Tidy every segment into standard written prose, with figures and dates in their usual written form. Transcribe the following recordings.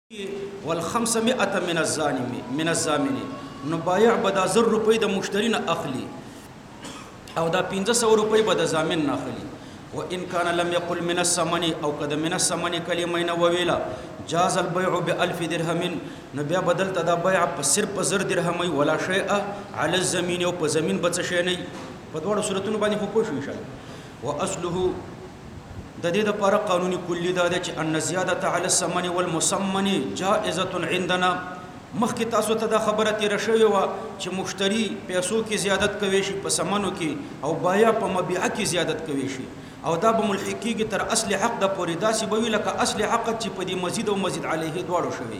والخمسمائة من الزامن نو بایع به دا 1000 روپۍ د مشتری نه اخلي او دا 1500 روپۍ به د ضامن نه اخلي و ان كان لم يقل من الثمن او قد من الثمن کلمه نه ویلا جاز البيع ب1000 درهم نو بیا بدل ته دا بيع په صرف 1000 درهم ولا شيء على الزمين او په زمين بچ شي نه په دوه صورتونو باندې خو پوه شو ان شاء الله واصله د دې لپاره قانوني کلی دا ده چې ان زیادت علی الثمن والمسمن جائزه عندنا مخکې تاسو ته دا خبره تیر شوی و چې مشتری پیسو کې زیادت کوي شي په سمنو کې او بایع په مبيع کې زیادت کوي شي او دا به ملحقیږي تر اصل حق د پورې داسې به وي لکه اصل حق چې په دې مزید او مزید علیه دواړو شوی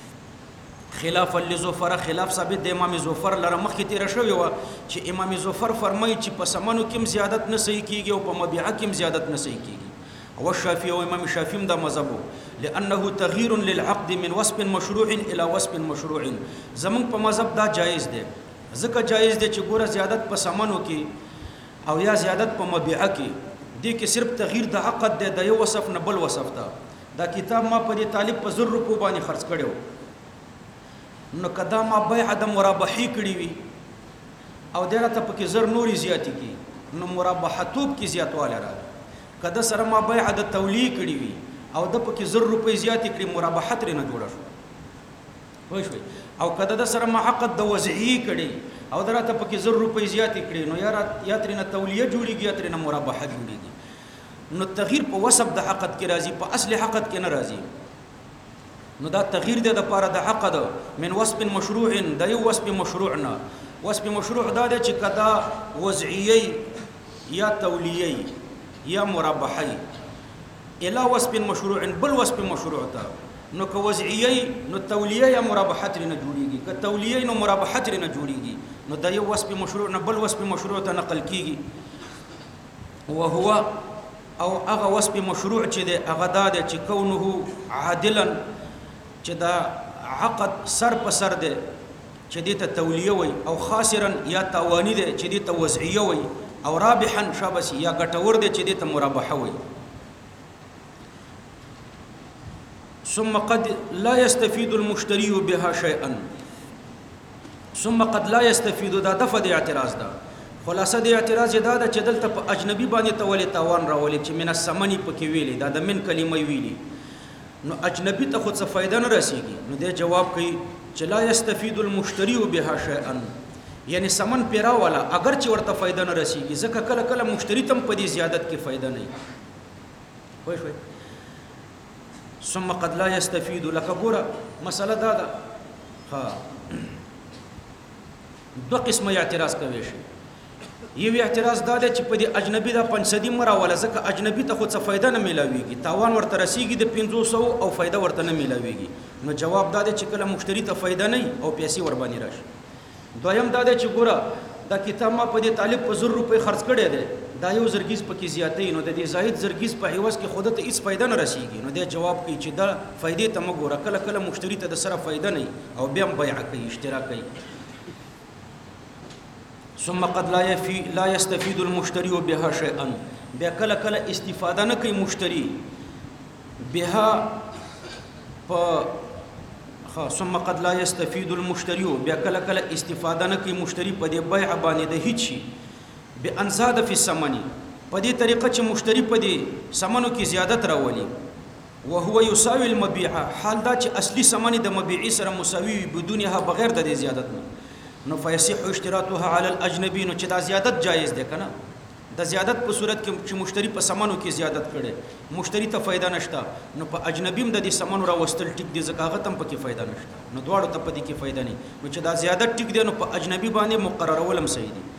خلاف لزفر خلاف ثابت د امام زفر لره مخکې تیر شوی و چې امام زفر فرمایي چې په سمنو کې زیادت نه صحیح کیږي او په مبيع کې زیادت نه صحیح کیږي او الشافعي وامام الشافعي دا مذهبه لانه تغيير للعقد من وصف مشروع الى وصف مشروع زمون په مذهب دا جایز دی ځکه جایز دی چې ګوره زیادت په سمنو کې او یا زیادت په مبيع کې دې کې صرف تغییر د عقد دی د یو وصف نه بل وصف ته دا کتاب ما په دې طالب په 1000 روپو باندې خرڅ کړو نو کدا ما بيع د مرابحي کړی وي او دغه ته پکې زر نوري زیاتی کی نو مرابحتوب کې زیاتواله راځي کدا سره ما بيع د تولی کړی وي او د پکې 1000 روپۍ زیاتې کړې مرابحت رنه جوړه شو وای شو او کدا د سره ما عقد د وضعي کړي او دراته پکې 1000 روپۍ زیاتې کړې نو یا ترنه تولیه جوړیږي یا ترنه مرابحت جوړیږي نو تغییر په وصف د عقد کې راځي په اصل عقد کې نه راځي نو دا تغییر د لپاره د عقد من وصف مشروع د یو وصف مشروع نه وصف مشروع دا چې کدا وضعي یا تولیه یا مرابحی الى وصف مشروع بل وصف مشروع تا نو که وضعی نو تولیه یا مرابحت لري نه جوړیږي که تولیه نو مرابحت لري نه جوړیږي نو د یو وصف مشروع نه بل وصف مشروع ته نقل کیږي وهو او هغه وصف مشروع چې د هغه د چې کونه عادلا چې دا عقد سر په سر ده چې د تولیه وي او خاسرا یا تاوانی ده چې د وضعیه وي او رابحا شابس یا ګټور دي چې د مرابحه وي ثم قد لا يستفيد المشتري بها شيئا ثم قد لا يستفيد دا دفع د اعتراض ده خلاصه د اعتراض دا ده چې دلته په اجنبي باندې تولي تاوان راولي چې من السمني پکې ویلي دا د من کلمه ویلي نو اجنبي ته خود څه فائدہ نه رسیږي نو د جواب کوي چې لا يستفيد المشتري بها شيئا یعنی سمن پیرا والا اگر چې ورته فائدہ نه رسیږي ځکه کله کله مشتری تم په دې زیادت کې فائدہ نه وي وای ثم قد لا يستفيد لك ګوره مسله دا ده ها دو قسمه اعتراض کوي شي یو اعتراض دا ده چې په دې اجنبي د 500 مرا ولا ځکه اجنبي ته خو څه فائدہ نه ملاويږي تاوان ورته رسیږي د 500 او فائدہ ورته نه ملاويږي نو جواب دا ده چې کله مشتری ته فائدہ نه او پیسې ور باندې راشي دویم دا ده چې ګوره دا کتاب ما په دې طالب په 1000 روپۍ خرڅ کړی دی دا یو زرګیز پکې زیاتې نو د دې زاهد زرګیز په عوض کې خود ته هیڅ فائدہ نه رسیږي نو د جواب کوي چې دا فائدې ته مګوره کله کله مشتری ته د سره فائدہ نه او بیا بیع کوي اشتراک کوي ثم قد لا يستفيد المشتري بها شيئا بیا کله کله استفاده نه کوي مشتری بها ثم قد لا يستفيد المشتري بیا کله کله استفاده نه کوي مشتری په دې بیع باندې د هیڅ شي بانزاد فی الثمن په دې طریقه چې مشتری په دې ثمنو کې زیادت راولي وهو يساوي المبيع حال دا چې اصلي ثمن د مبيع سره مساوي بدونها بغیر د زیادت نه نو فیصح اشتراطها على الاجنبي نو چې دا زیادت جایز ده کنه د زیادت په صورت کې چې مشتری په ثمنو کې زیادت کړي مشتری ته فائدہ نشته نو په اجنبیم د دې ثمنو را وستل ټیک دي ځکه هغه تم پکې فائدہ نشته نو دواړو ته پدې کې فائدہ نه نو چې دا زیادت ټیک دی نو په اجنبي باندې مقرر ولم صحیح دي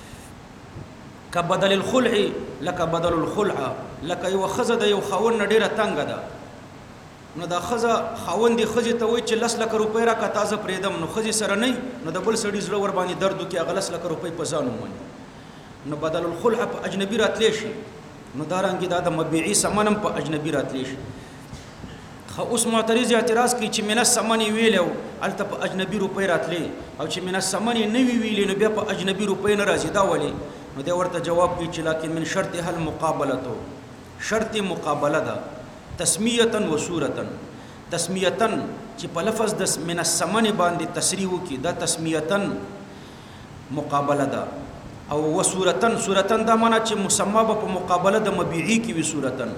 کبدل الخلع لك بدل الخلع لك یو خزه د یو خاون ډیره تنگ ده نو دا خزه خاون دی خزه ته وای چې 10 لک روپۍ را کا تازه پریدم نو خزه سره نه نو د بل سړي زړه ور باندې درد کی اغلس لک روپۍ په ځانو باندې نو بدل الخلع په اجنبي راتلی شي نو دارنګ دا د مبيعي سمنم په اجنبي راتلی شي خو اوس معترض اعتراض کوي چې من الثمن ویلو الته په اجنبي روپۍ راتلی او چې من الثمن نه ویلې نو بیا په اجنبي روپۍ نه راځي دا ولی نو دا ورته جواب کوي چې لکه من شرطها المقابله شرط مقابله ده تسمیه و صورتا تسمیتن چې په لفظ د من السمن باندې تسریح کی دا تسمیتن مقابله ده او وصورتن صورتن دا معنا چې مسما په مقابله د مبيعي کی وی صورتن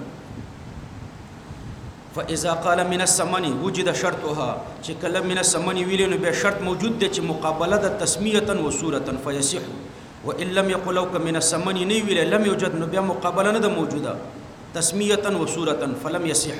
فاذا قال من السمن وجد شرطها چې کله من السمن ویل نو به شرط موجود دی چې مقابله د تسمیتن وصورتن فيصح وان لم يقل لو من السمن ني ویل لم يوجد نو به مقابله نه د موجوده تسمیتن وصورتن فلم يصح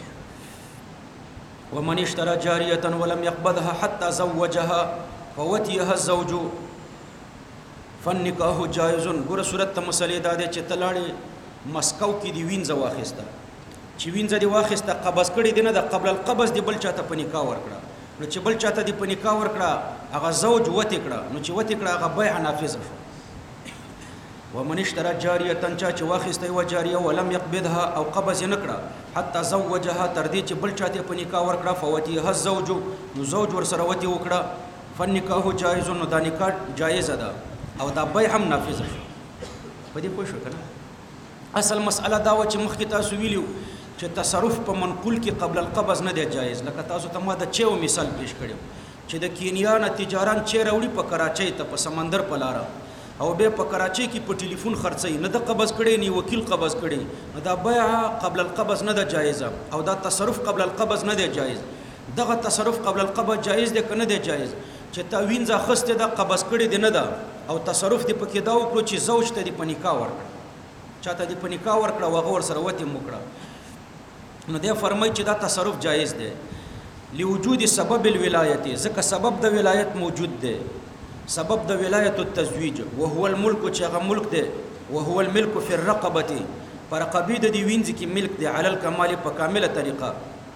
ومن اشترى جاريه ولم يقبضها حتى زوجها فوتيها الزوج فالنکاح جائز ګوره صورت ته مسلې دا دی چې تلاړې مسکو کې دی وینځه واخیسته چې وینځه دی واخیسته قبض کړي دی نه د قبل القبض دی بل چاته په نکاح ورکړه نو چې بل چاته دی په نکاح ورکړه هغه زوج وته کړه نو چې وته کړه هغه بیع نافذ شو ومن اشترى جاریه چا چې واخیسته و جاریه ولم يقبضها او قبض نه کړه حتی زوجها تر دې چې بل چاته په نکاح ورکړه فوتيها الزوج نو زوج ور سره وته وکړه فالنکاح جائز نو دا نکاح جائز ده او دا بیع هم نافذ شو په دې پوه شو کنه اصل مسأله دا و چې مخکې تاسو ویلو چې تصرف په منقول کې قبل القبض نه دی جایز لکه تاسو ته ما د چیو مثال پیش کړو چې د کینیا نه تجاران چی راوړي په کراچۍ ته په سمندر په لار او به په کراچۍ کې په ټلیفون خرڅي نه د قبض کړي نه وکیل قبض کړي نو دا بیع قبل القبض نه دی جایز او دا تصرف قبل القبض نه دی جایز دغه تصرف قبل القبض جایز دی کنه دی جایز چې تا وینځه خسته د قبض کړي دی نه دا او تصرف دی پکې دا وکړو چې زوج ته دی په نکاح ورکړه چاته دی په نکاح ورکړه وغه ور سره وته موکړه نو دی فرمایي چې دا تصرف جایز دی لوجود سبب الولایت ځکه سبب د ولایت موجود دی سبب د ولایت التزویج وهو الملك چې هغه ملک دی وهو الملك في الرقبه پر رقبې د دی وینځ کې ملک دی علی الکمال په کامله طریقه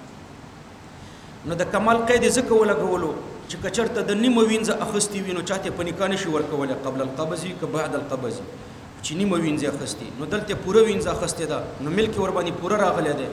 نو د کمال قید ځکه ولګولو چې کچرته د نیمه وینځه اخستی وینو چاته په نکاح نشي ورکوله قبل القبض که بعد القبض چې نیمه وینځه اخستی نو دلته پوره وینځه اخسته ده نو ملک ور باندې پوره راغلی دی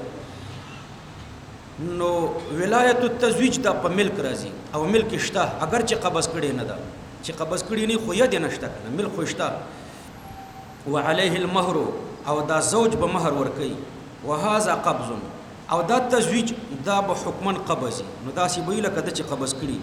نو ولایت التزویج دا په ملک راځي او ملک شته اگر چې قبض کړي نه ده چې قبض کړي نه خو یې نشته کنه ملک خو شته وعليه المهر او دا زوج به مہر ور کوي وهذا قبض او دا تزویج دا به حکمن قبض نو دا سی ویل کده چې قبض کړي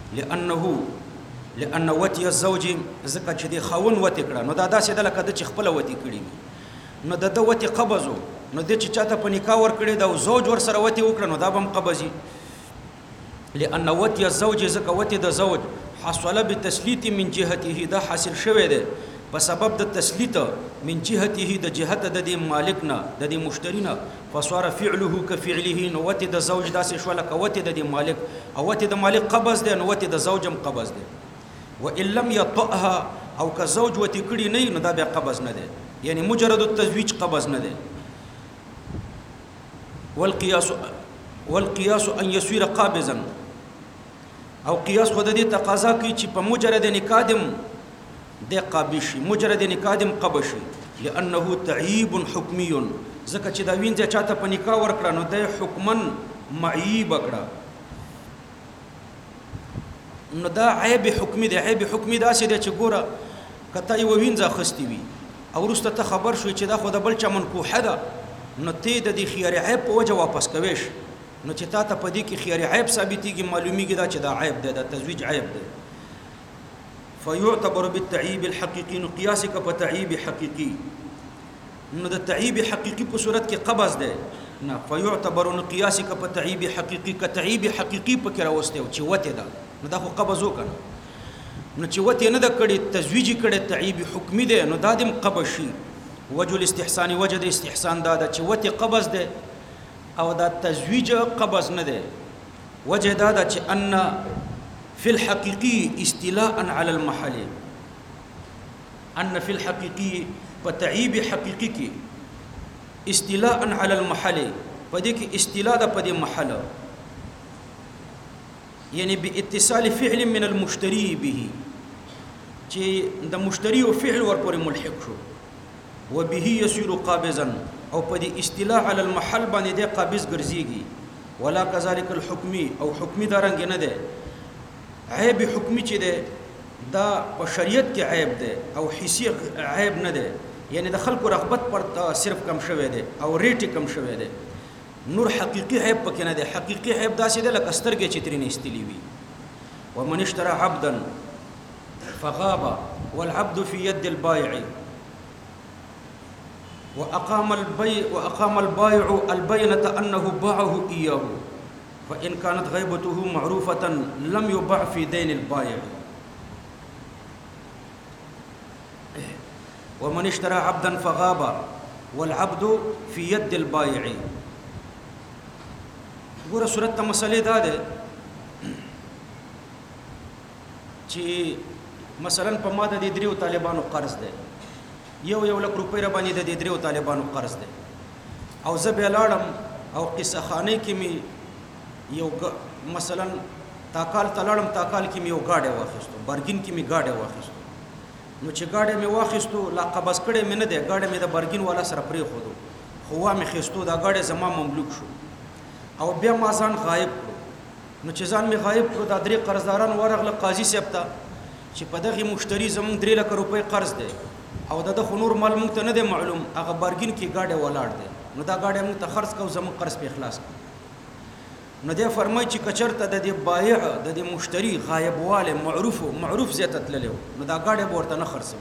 لأن وتی الزوج زکه چې دی خاون وتی کړه نو دا داسې د لکه د چې خپل وتی کړي نو د وتی قبضو نو د چې چاته په نکاح ور کړي دا زوج ور سره وتی وکړه نو دا بم قبضي لأن وتی الزوج زکه وتی د زوج حصل بتسلیت من جهته دا حاصل شوه دی په سبب د تسلیت من جهته د جهت د دې مالکنا د دې مشترینا فصار فعله كفعله نو وتی د زوج داسې شو لکه وتی د دې مالک او وتی د مالک قبض دی نو وتی د زوجم قبض دی وان لم يطئها او که زوج وتی کړي نه نو دا به قبض نه دی یعنی مجرد التزویج قبض نه دی والقياس ان يصير قابضا او قياس خود دې تقاضا کوي چې په مجرد نکادم د قابش مجرد نکادم قبش لانه تعيب حكمي زکه چې دا وینځه چاته په نکاح ورکړه نو د حکمن معيب کړه نو دا عیب حکمی دی عیب حکمی دا سې دی چې ګوره کته یو وینځه خستی وي او وروسته ته خبر شوې چې دا خو د بل چا منکوحه ده نو ته د دې خيار عیب په وجه واپس کويش نو چې تا ته په دې کې خيار عیب ثابتېږي معلومیږي دا چې دا عیب دی دا تزویج عیب دی فيعتبر بالتعيب الحقيقي نو قياس ک په تعيب حقيقي نو د تعيب حقيقي په صورت کې قبض دی نه فيعتبر نو قياس ک په تعيب حقيقي ک تعيب حقيقي په کې راوسته چې وته ده نو دا خو قبض وکنه نو چې وته نه د کړي تزویج کړي تعيب حکمی دی نو دادم قبض شي وجه الاستحسان وجه د استحسان دا چې وته قبض دی او دا تزویج قبض نه دی وجه دا چې ان في الحقيقي استيلاء على المحل ان في الحقيقي بتعيب حقيقي کې استيلاء على المحل پدې کې استيلاء د پدې محل یعنی باتصال فعل من المشتري به چې د مشتری او فعل ورپورې ملحق شو وبه يصير قابضا او پدې استيلاء على المحل باندې د قابض ګرځيږي ولا كذلك الحكمي او حکمی دارنګ نه ده عیب حکمی چې ده دا په شریعت کې عیب ده او حسی عیب نه ده یعنی د خلکو رغبت پر صرف کم شوه ده او ریټ کم شوه ده نور حقيقي عيب پکې نه دی. حقيقي عيب داسې دی لکه سترګې چې ترې نه ایستلې وي. ومن اشترى عبدا فغاب والعبد في يد البائع وأقام البائع البينة أنه باعه إياه فإن كانت غيبته معروفة لم يباع في دين البائع. ومن اشترى عبدا فغاب والعبد في يد البائع. ګوره صورت ته مسئلې دا ده چې مثلا په ما د دې دریو طالبانو قرض دی، یو لک روپۍ را باندې د دې دریو طالبانو قرض دی، او زه بیا لاړم او قصه خانه کې می یو مثلا تاکال ته لاړم، تاکال کې می یو ګاډی واخیستو، برګین کې می ګاډی واخیستو. نو چې ګاډی می واخیستو لا قبض کړی مې نه دی، ګاډی می د برګین والا سره پرېښودو، خو وا مې خیستو دا ګاډی زما مملوک شو او بیا ما ځان غایب کړو. نو چې ځان مې غایب کړو دا درې قرضداران ورغله قاضي صاحب ته چې په دغه مشتری زمونږ 3 لک روپۍ قرض دی او د خو نور مال مونږ ته نه دی معلوم، هغه برګین کې ګاډی ولاړ دی، نو دا ګاډی مونږ ته خرڅ کو، زمونږ قرض په اخلاص کړو. نو دی فرمایي چې کچرته د دې بایع د دې مشتری غایبواله معروف زیاته تللی نو دا ګاډی به ورته نه خرڅو.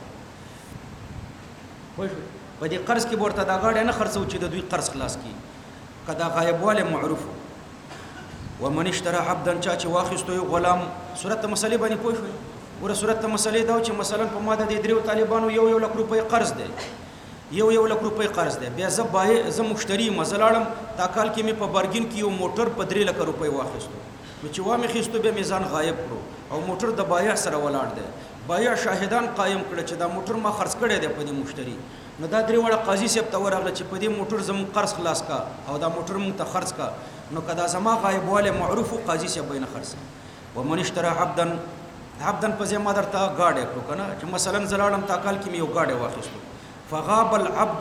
په دې قرض کې به ورته دا ګاډی نه خرڅو چې د دوی قرض خلاص کړي که دا غایبواله معروف. ومن اشترى عبدا چا چې واخیستو یو غلام. صورت مسلې باندې پوه شوئ؟ ګوره صورت مسلې دا چې مثلا په ما د دې دریو طالبانو یو لک روپۍ قرض دی، یو لک روپۍ قرض دی، بیا زه مشتری مزه لاړم تاکال کې مې په برګین کې یو موټر په 3 لک روپۍ واخیستو. نو چې وا مې خیستو بیا مې ځان غایب کړو او موټر د بایع سره ولاړ دی. بایع شاهدان قایم کړه چې دا موټر ما خرڅ کړی دی په دې مشتری. نو دا درې وړه قاضي صاحب ته ورغله چې په دې موټر زموږ قرض خلاص کا او دا موټر مونږ ته خرڅ کا. نو کدا زما غایبواله معروف قاضي صاحب به نه خرڅ. ومن اشترى عبدا په ځما درته ګاډی کړو کنه چې مثلا زلاړم تاکال کې مې یو ګاډی واخیستو. فغاب العبد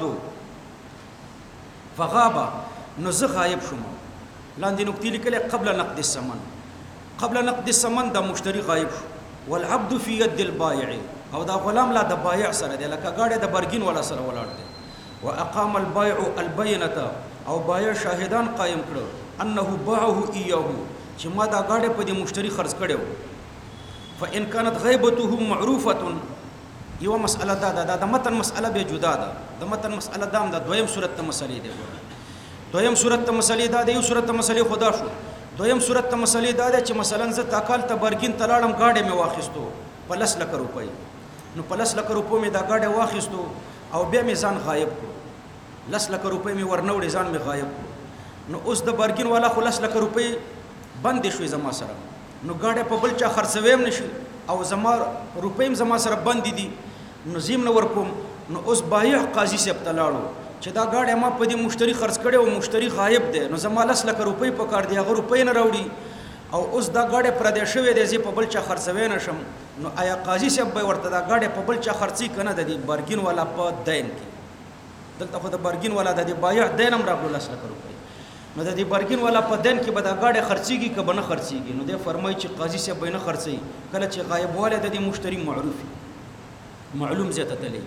نو زه غایب شوم. لاندې نقطې لیکلې قبل نقد الثمن دا مشتری غایب شو. والعبد في يد البائع او دا غلام لا د بایع سره دی لکه ګاډی د برګین والا سره ولاړ دی. واقام البائع البينة او بایع شاهدان قائم کړو انه باعه اياه چې ما دا ګاډی په دې مشتری خرڅ کړو. فإن كانت غيبته معروفة یو مسأله دا د متن مسأله به جدا ده. د متن مسأله دا د دویم صورت ته مسلې ده. دویم صورت ته مسلې دا د یو صورت ته مسلې خدا شو. دویم صورت ته مسلې دا ده چې مثلا ز تاکال ته برګین تلاړم ګاډی مې واخیستو په 10 لک روپۍ. نو په 10 لک روپۍ مې دا ګاډی واخیستو او بیا مې ځان غایب کړو. 10 لک روپۍ مې ورنوړې ځان مې غایب کړو. نو اوس د برګین والا خو 10 لک روپۍ بند شوې زما سره. نو ګاډی په بل چا خرڅویم نشي او زما روپۍ زما سره بند دي. نو زیم نه ورکوم. نو اوس بایع قاضي صاحب ته لاړو چې دا ګاډی ما په دې مشتری خرڅ کړی او مشتری غایب دی، نو زما 10 لک روپۍ په کار دی، هغه روپۍ نه راوړي او اوس دا ګاډی پردې شوی دی، زه په بل چا خرڅوی نشم. نو آیا قاضي صاحب به ورته دا ګاډی په بل چا خرڅي کنه د دې برګین والا په دین کې؟ دلته خو د برګین والا د دې بایع دین هم راغلو 10 لک روپۍ. نو د دې برګین والا په دین کې به دا ګاډی خرڅيږي که به نه خرڅيږي؟ نو دی فرمایي چې قاضي صاحب به نه خرڅي کله چې غایبواله د دې مشتری معلوم زیاته تللی.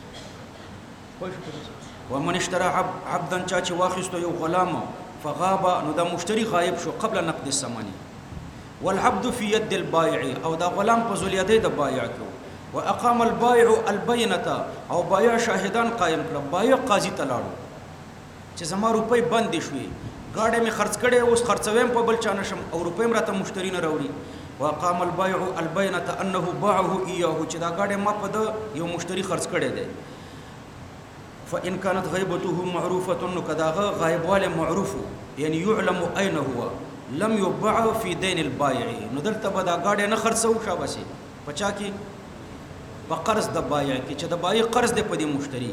ومن اشترى عبدا چا چې واخیستو یو غلام فغاب نو دا مشتری غایب شو قبل نقد الثمن. والعبد في يد البائع او دا غلام په ذلیدې د بایع کې. واقام البائع البينة او بایع شاهدان قائم کړ. بایع قاضي ته لاړو چې زما روپۍ بند شوې، ګاډی مې خرڅ کړی، اوس خرڅویم په بل چا نشم او روپۍ م راته مشتری نه راوړي. واقام البائع البينة انه باعه اياه چې دا ګاډی ما په د یو مشتری خرڅ کړی دی. فإن كانت غيبته معروفة نو کداغه غایبواله معروف یعنی يعلم اين هو لم يباع في دين البائع. نو دلته به دا ګاډی نه خرڅو شاباسي پچا کې په قرض د بایع کې چې د بایع قرض دی په دې مشتری.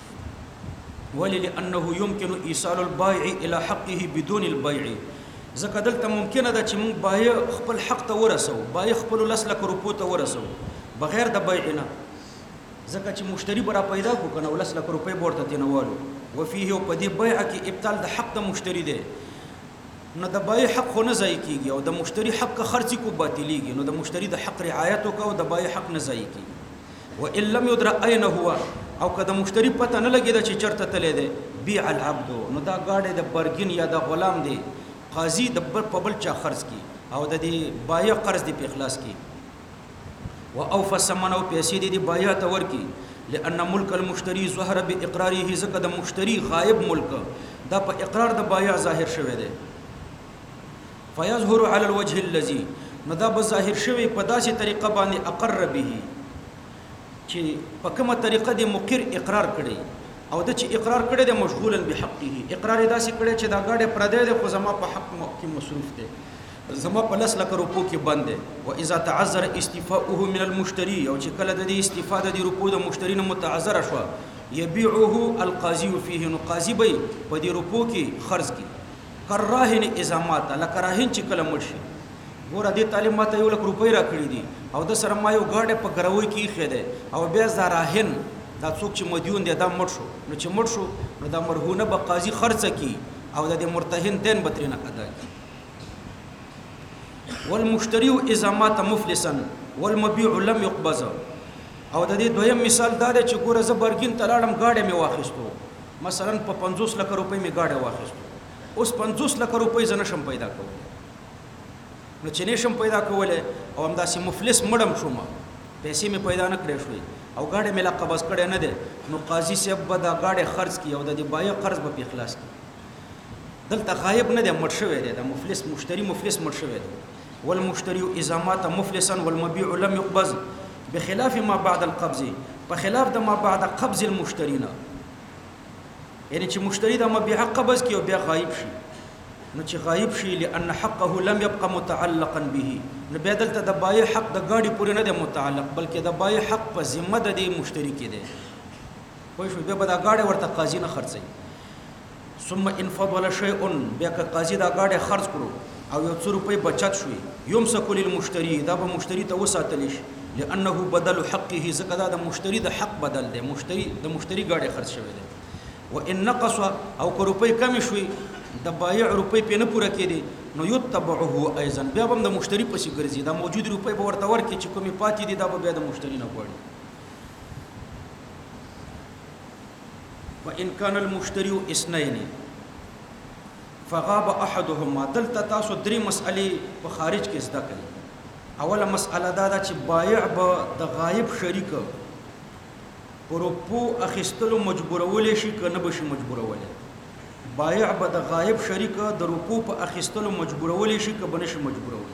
ولانه يمكن ايصال البائع الى حقه بدون البيع. ځکه دلته ممکنه ده چې موږ بایع خپل حق ته ورسو، بایع خپل 10 لک روپو ته ورسو بغیر د بایع نه. ځکه چې مشتری برا پیدا کو کنه 10 لک روپۍ ورته تنوالو وفيه په دې بایع کې ابطال د حق د مشتری دی. نو د بایع حق خو نه ضایع کیږي او د مشتری حق خرڅ کو باطلیږي. نو د مشتری د حق رعایت وکاو د بایع حق نه ضایع کیږي. وان لم يدرى اين هو او کله مشتری پته نه لګیدا چې چرته تللی دی یبيع العبد نو دا گاډه د برګین یا د غلام دی قاضي د په بل چا خرج کی او د دې بایع قرض دی په اخلاص کی واوفى الثمن او پیسې دی بایع ته ورکی لأن ملک المشتری ظهر باقراره زکه د مشتری غائب ملک دا په اقرار د بایع ظاهر شوی دی فيظهر على الوجه الذي نو دا به ظاهر شوی په داسې طریقه باندې اقر به چې په کومه طریقه دی مقر اقرار کړي او د چې اقرار کړي د مشغولا بحقه اقرار داسې کړي چې دا گاډه پردې ده خو زما په حق کې مصروف ده زما په لس لک روپو کې بند ده و اذا تعذر استيفاؤه من المشتري او چې کله د دې استفاده د روپو د مشتری نه متعذر شو يبيعه القاضي فيه نو قاضي به په دې روپو کې خرج کی کراهن ازامات لکراهن چې کله مرشي ګوره دې تعلیمات یو لک روپۍ را کړی دي او د سره ما یو گاډه په ګروي کې خېده او بیا زراهن دا څوک چې مدیون دی دا مړ شو نو چې مړ شو نو دا مرهونه به قاضي خرڅ کی او د دې مرتهن دین به ترېنه ادا کی والمشتری اذا مات مفلسا والمبيع لم يقبض او د دې دویم مثال دا دی چې ګوره زه برګین ته لاړم گاډه مې واخیستو مثلا په 50 لک روپۍ مې گاډه واخیستو اوس 50 لک روپۍ زه نشم پیدا کولی نو چې نشم پیدا کولی او همداسې مفلس مړم شوم پیسې مې پیدا نه کړې شوې او گاډه مې لا قبض کړې نه ده نو قاضي صاحب به دا گاډه خرج کی او د دې بایع قرض به په اخلاص کی دلته غایب نه ده مړ شوی دی دا مفلس مشتری مفلس مړ شوی دی والمشتری اذا مات مفلسا والمبيع لم يقبض بخلاف ما بعد القبض په خلاف د ما بعد قبض المشترين یعنی چې مشتری د مبيع قبض کی او بیا غایب شي نو چې غایب شي لأن حقه لم يبقى متعلقا به نو بیا دلته د بایع حق د گاډي پورې نه دی متعلق بلکې د بایع حق په ذمه د دې مشتری کې دی خو شو بیا به دا گاډي ورته قاضي نه خرڅي ثم ان فضل شيء بیا که قاضي دا گاډي خرڅ کړو او یو څو روپۍ بچت شوې يمسك للمشتري دا به مشتری ته وساتل شي لأنه بدل حقه زکه دا د مشتری د حق بدل دی مشتری گاډي خرڅ شوی دی وان نقص او که روپۍ کم شوي د بایع روپۍ په نه پوره کېدي نو یتبعه ايضا بیا هم د مشتری پسې ګرځي دا موجود روپۍ به ورته ورکړي چې کومې پاتې دي دا به بیا د مشتری نه غواړي وان كان المشتري اثنين فغاب احدهما دلته تاسو درې مسئلې په خارج کې زده کړئ اوله مسئله دا ده چې بایع به د غایب شریک په روپو اخیستلو مجبورول شي که نه به شي مجبورول بایع به د غایب شریک د روپو په اخیستلو مجبورول شي که به نه شي مجبورول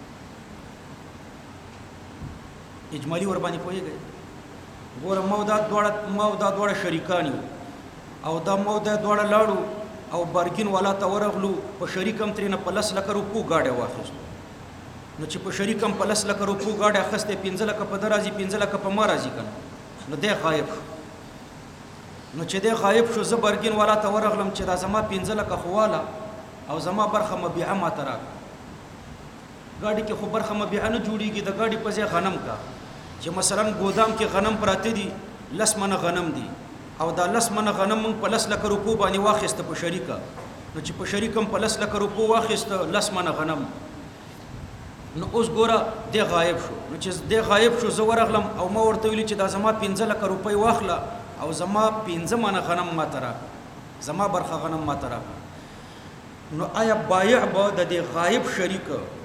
اجمالی ور باندې پوهیږئ ګوره ما دا دواړه شریکان یو او دا ما دا دواړه لاړو او برګین والا ته ورغلو په شریکم ترېنه په 10 لک روپو گاډه واخیستو نو چې په شریکم په 10 لک روپو گاډه اخسته 15 لک په درازي 15 لک په ما راځي کنه نو دی غایب نو چې دی غایب شو زه برګین والا ته ورغلم چې دا زما 15 لک خواله او زما برخه مبيعه ما ترا گاډي کې خو برخه مبيعه نه جوړيږي د گاډي په ځای غنم کا چې مثلا ګودام کې غنم پراته دي 10 من غنم دي او دا 10 من غنم په 10 لک روپو باندې واخیسته په شریکه نو چې په شریکم په 10 لک روپو واخیسته 10 من غنم نو اوس ګوره دی غایب شو نو چې دی غایب شو زه ورغلم او ما ورته ویلي چې دا زما 15 لک روپۍ واخله او زما 15 من غنم ما ترا زما برخه غنم ما ترا نو آیا بایع به د دې غایب شریک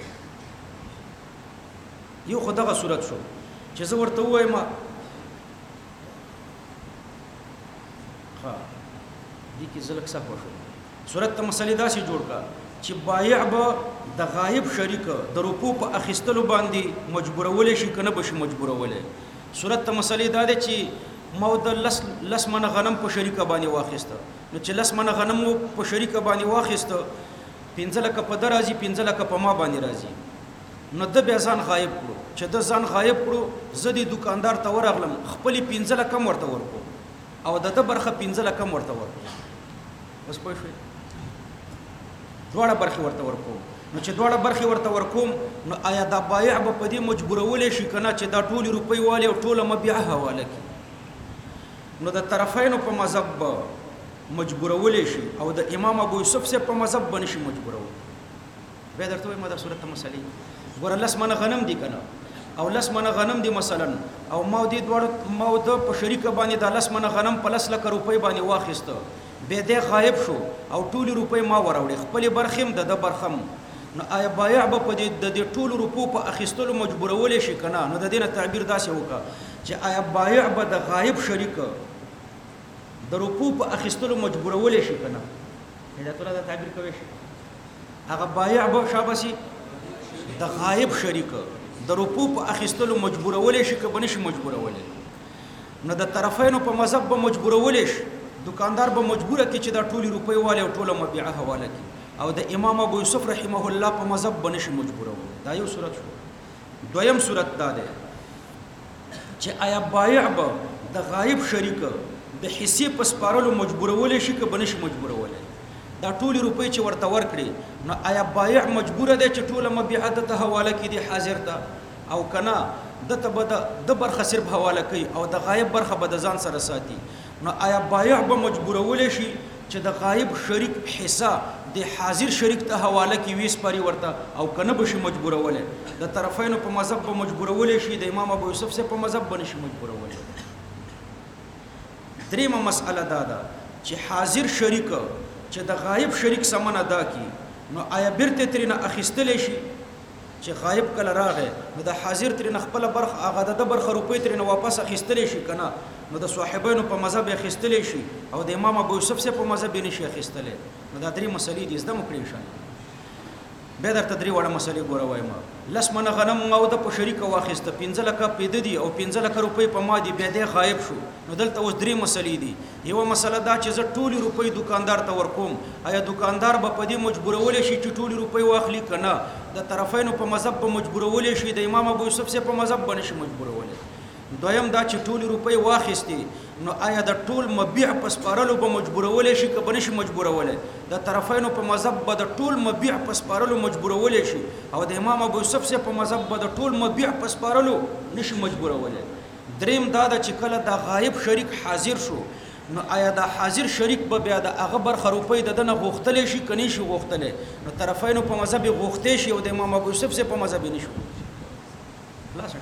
یو خدغه صورت شو چې زه ورته وایم ها دي کې زلک څه پوښو صورت ته مسلې داسې جوړ کا چې بایع به د غایب شریک د روپو په اخیستلو باندې مجبورول شي کنه به شي مجبورول صورت ته مسلې دا ده چې مو د لس من غنم په شریکه باندې واخیسته نو چې لس من غنم په شریکه باندې واخیسته 15 لک په درازي 15 لک په ما باندې راځي نو د بیا ځان غایب کړو چې د ځان غایب کړو زه د دکاندار ته ورغلم خپل 15 لک ورته ورکو او د برخه 15 لک ورته ورکو اوس پوه شئ دواړه برخه ورته ورکو نو چې دواړه برخه ورته ورکوم نو آیا دا بایع به په دې مجبورول شي کنه چې دا ټول روپۍ والي او ټول مبيعه حواله کی نو د طرفینو په مذهب مجبورول شي او د امام ابو یوسف سے په مذهب باندې شي مجبورول به درته وایم دا صورت مسلې ګور لس من غنم دي کنه او لس من غنم دي مثلا او ما دې دوړ ما د په شریک باندې د لس من غنم په 10 لک روپۍ باندې واخیسته به دی غایب شو او ټول روپۍ ما وراوړې خپل برخم د برخم نو آیا بایع به په د ټول روپو په اخیستلو مجبورولې شي کنه نو د دینه تعبیر داسې وکړه چې آیا بایع به د غایب شریک د روپو په اخیستلو مجبورولې شي کنه دا ټول دا تعبیر کوي شي هغه بایع به شاباسي د غایب شریک د روپو په اخیستلو مجبورولې شي که بنشي مجبورولې نو د طرفینو په مذهب به مجبورولې شي دکاندار به مجبوره کی چې دا ټولي روپۍ والے او ټوله مبيعه حواله کی او د امام ابو یوسف رحمه الله په مذهب بنشي مجبورولې دا یو صورت شو دویم صورت دا ده چې آیا بایع به د غایب شریک د حصے په سپارلو مجبورولې شي که بنشي مجبورولې دا ټولي روپۍ چې ورته ورکړي نو آیا بایع مجبور دی چې ټوله مبيعه ته حواله کی دي حاضر ته او کنا دته به د برخه صرف حواله کوي او د غایب برخه به د ځان سره ساتي نو آیا بایع به مجبورولې شي چې د غایب شریک حصہ د حاضر شریک ته حواله کی ویس پاري ورته او کنه به شي مجبورولې د طرفینو په مذهب به مجبورولې شي د امام ابو یوسف سے په مذهب باندې شي مجبورولې دریمه مسأله دا ده چې حاضر شریک چې د غایب شریک سمن ادا کی نو آیا برته ترنه اخیستلې شي چې غایب کله راغی نو د حاضر ترنه خپل برخه هغه د برخه روپۍ ترنه واپس اخیستلې شي کنه نو د صاحبینو په مذهب اخیستلې شي او د امام ابو یوسف سے په مذهب نشي اخیستلې نو دا درې مسلې دي زده مو کړی شي به درته درې وړه مسلې ګوره وایم لس من غنم او د په شریک واخیسته 15 لک پیدا دي او 15 لک روپۍ په ما دي به د غایب شو نو دلته اوس درې مسلې دي یو مسله دا چې زه ټولي روپۍ دکاندار ته ورکوم آیا دکاندار به په دې مجبورولې شي چې ټولي روپۍ واخلي کنه د طرفینو په مذهب په مجبورولې شي د امام ابو یوسف سے په مذهب باندې شي مجبورولې دویم دا چې ټولي روپۍ واخیستي نو آیا د ټول مبيع په سپارلو به مجبورولې شي که بنشي مجبورولې د طرفینو په مذهب به د ټول مبيع په سپارلو مجبورولې شي او د امام ابو یوسف سے په مذهب به د ټول مبيع په سپارلو نشي مجبورولې دریم دا چې کله د غایب شریک حاضر شو نو آیا د حاضر شریک به بیا د هغه برخه روپۍ د دنه غوښتلې شي کني شي غوښتلې نو طرفینو په مذهب غوښتې شي او د امام ابو یوسف سے په مذهب نشي خلاص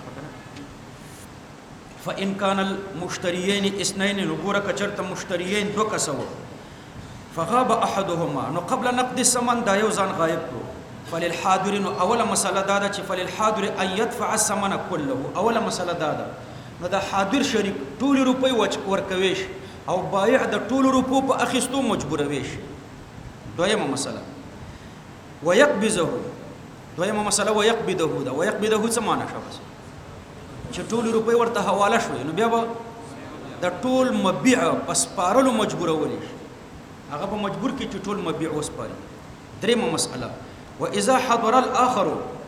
فإن كان المشتريين اثنين نغور کچرت مشتريين دو کسو فغاب احدهما نو قبل نقد الثمن دا یو ځان غایب کو فللحاضر نو اوله مسله دا ده چې فللحاضر ان يدفع الثمن كله اوله مسله دا ده نو دا حاضر شریک ټول روپۍ ورکويش او بایع د ټول روپو په اخیستو مجبورويش دویمه مسله ويقبضه دویمه مسله ويقبضه دا ويقبضه څه معنی شوه چې ټول روپۍ ورته حواله شوې نو بیا به د ټول مبيع پس پارلو مجبورولې هغه به مجبور کی چې ټول مبيع وسپاري دریمه مسأله واذا حضر الاخر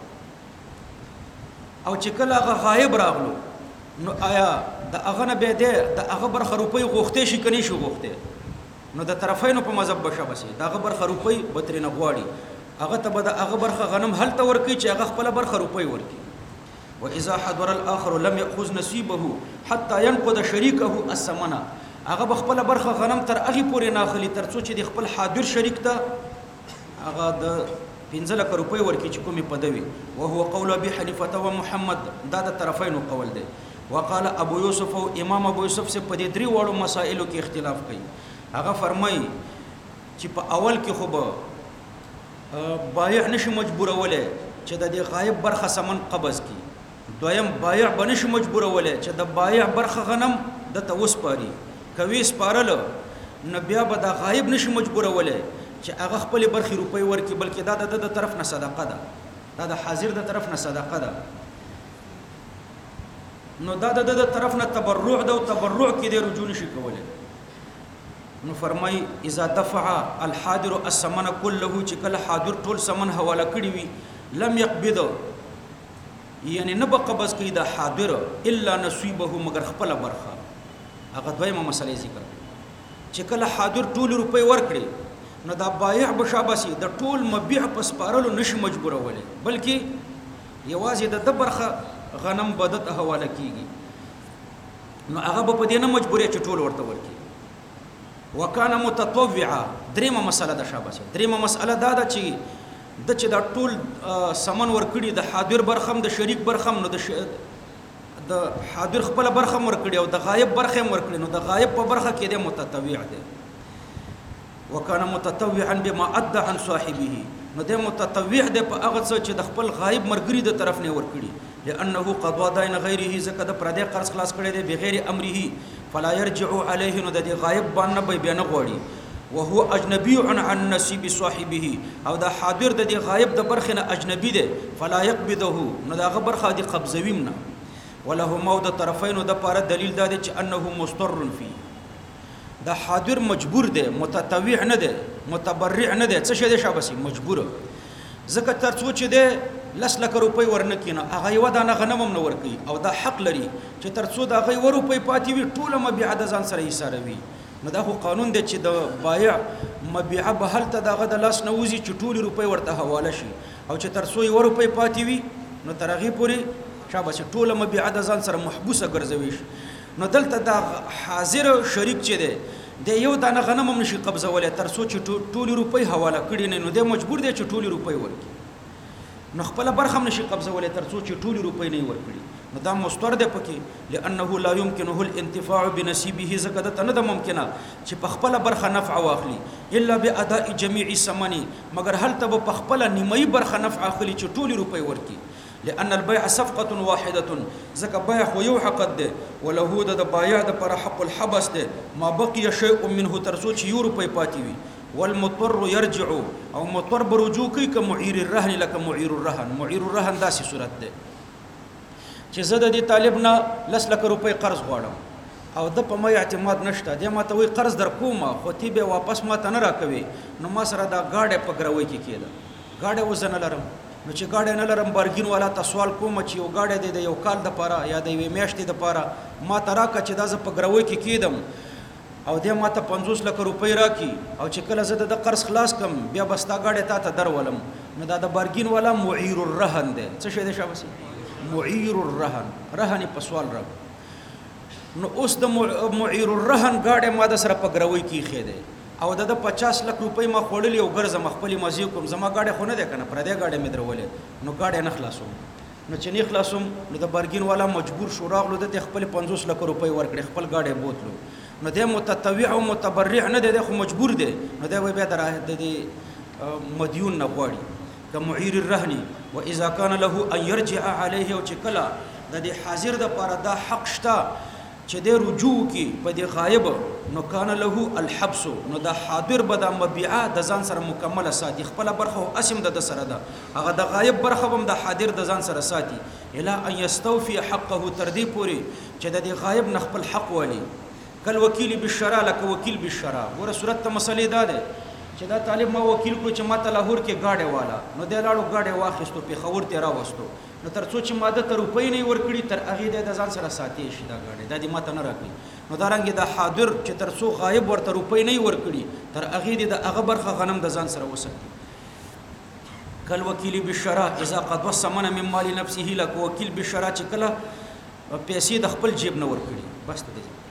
او چې کله هغه غایب راغلو نو آیا د هغه نه به د هغه برخه روپۍ غوښتې شي کني شي غوښتې نو د طرفینو په مذهب بشه بسي د هغه برخه روپۍ به ترې نه غواړي هغه ته به د هغه برخه غنم هلته ورکړي چې هغه خپل برخه روپۍ ورکړي واذا حضر الاخر لم ياخذ نصيبه حتى ينقض شريكه الثمن هغه بخپل برخه غنم تر اغي پورې ناخلي تر څو چې د خپل حاضر شریک ته هغه د 15 لک روپۍ ورکړي چې کومه پدوي وهو قول ابي حنيفه ومحمد دا د طرفینو قول دی وقال ابو يوسف او امام ابو يوسف سے په دې درې وړو مسائلو کې اختلاف کوي هغه فرمایي چې په اول کې خو به بایع نشي مجبورولې چې د غایب برخه سمن قبض کی دویم بایع بنش مجبورولې چې د بایع برخه غنم د توس پاري کوي سپارل نو بیا به د غایب نش مجبورولې چې هغه خپل برخه روپۍ ورکي بلکې دا د طرف نه صدقه ده دا د حاضر د طرف نه صدقه ده نو دا د طرف نه تبرع ده او تبرع کې د رجوع نشي کولای نو فرمای اذا دفع الحاضر الثمن كله چې کله حاضر ټول ثمن حواله کړی وي لم يقبض یعنی نه به قبض کوي د حاضر الا نصيبه مگر خپل برخه هغه دویمه مسله ذکر چې کله حاضر ټول روپۍ ورکړي نو دا بایع بشابسي د ټول مبيع پس پارلو نشي مجبورولې بلکې یوازې د برخه غنم بدت حواله کیږي نو هغه په دې نه مجبورې چې ټول ورته ورکړي وکانه متطوعا دریمه مسله د شابسي دریمه مسله دا ده چې د ټول سمن ورکړي د حاضر برخم د شریک برخم نو د حاضر خپل برخم ورکړي او د غایب برخم ورکړي نو د غایب په برخه کې د متطوع دی وکانه متطوعا بما ادى عن صاحبه نو د متطوع د په هغه څه چې د خپل غایب مرګري د طرف نه ورکړي لانه قضا دین غیره زکه د پردې قرض خلاص کړي دی بغیر امره فلا يرجع عليه نو د غایب باندې به بیان غوړي وهو اجنبي عن نصيب صاحبه او د حاضر د غایب د برخه نه اجنبي دی فلا يقبضه نو د برخه د قبضویم نه وله مود طرفین د پاره دلیل دا دی چې انه مستر فيه دا حاضر مجبور دی متطوع نه دی متبرع نه دی څه شي دی شابسي مجبور زکه ترڅو چې دی 10 لک روپۍ ورنکینه هغه یو دانه غنم هم نه ورکي او دا حق لري چې ترڅو دا غي روپۍ پاتې وي ټوله مبيع د ځان سره ایساروي نو دا خو قانون دی چې د بایع مبيع به هلته دغه د لاس نه وزي چې ټوله روپۍ ورته حواله شي او چې ترڅو یو روپۍ پاتې وي نو ترغه پوری شابسي ټوله مبيع د ځان سره محبوسه ګرځوي نو دلته دا حاضر شریک چې دی د یو دانه غنم هم نشي قبضولای ترڅو چې ټولي روپۍ حواله کړي نه نو د مجبور دی چې ټولي روپۍ ورکړي نو خپل برخه هم نشي قبضولای ترڅو چې ټولي روپۍ نه ورکړي نو دا مستور دی پکې لانه لا يمكنه الانتفاع بنصيبه زکه د نه ممکنه چې په خپل برخه نفع واخلي الا باداء جميع ثمن مگر هل ته په خپل نیمه برخه نفع اخلي چې ټولي روپۍ ورکړي لأن البيع صفقة واحدة زكا بيع خو یو حق ده وله د بایع د پر حق الحبس ده ما بقي شيء منه ترسو چې یو روپۍ پاتې وي والمضطر يرجع او مضطر برجوع کوي كمعير الرهن لك معير الرهن داسې صورت ده چې زه د طالب نه 10 لک روپۍ قرض غواړم او د په ما اعتماد نشته د ما ته وی قرض در کومه خو تی به واپس ما ته نه راکوي نو ما سره دا گاډه په ګروي کې کېده گاډه وزن لرم نو چې گاډه نه لرم بارګین والا ته سوال کوم چې یو گاډه د یو کال د پاره یا د یو میاشتې د پاره ما ته راکه چې دا ز په ګروي کې کېدم او د ما ته 50 لک روپۍ راکې او چې کله زه د قرض خلاص کم بیا بستا گاډه ته درولم نو دا د بارګین والا معیر الرهن ده څه شي ده شابسي معیر الرهن رهن په سوال را نو اوس د معیر الرهن گاډه ما د سره په ګروي کې خېده او د 50 لک روپۍ ما خوړلې او ګرځم خپل مزي کوم زما گاډه خو نه ده کنه پر دې گاډه مې درولې نو گاډه نه خلاصوم نو چې نه خلاصوم نو د بارګین والا مجبور شو راغلو د خپل 50 لک روپۍ ورکړي خپل گاډه بوتلو نو د متطوع او متبرع نه ده خو مجبور ده نو دا وي بیا د مديون نه غواړي كمعير الرهن واذا كان له ان يرجع عليه او چې کله د حاضر د پاره دا حق شته چې د رجوع کی په د غایب نو کان له الحبس نو د حاضر به د مبيعه د ځان سره مکمله ساتي خپل برخه اسم د سره ده هغه د غایب برخه هم د حاضر د ځان سره ساتي الا ان يستوفي حقه تردی پوری چې د غایب نه خپل حق والی کل وکیل بالشرع لك وکیل بالشرع ور صورت مسلې ده چې دا طالب ما وکیل کړو چې ما ته لاهور کې گاډه والا نو د لاړو گاډه واخستو په خور ته راوستو نو ترڅو چې ماده تر روپۍ نه ورکړي تر هغه د ځان سره ساتي شي دا گاډه د دې ماته نه راکړي نو دا رنګ د حاضر چې ترڅو غایب ورته روپۍ نه ورکړي تر هغه د هغه برخه غنم د ځان سره وساتي کل وکیل بالشرع اذا قد وسمن من مال نفسه لك وکیل بالشرع چې کله پیسې د خپل جیب نه ورکړي بس ته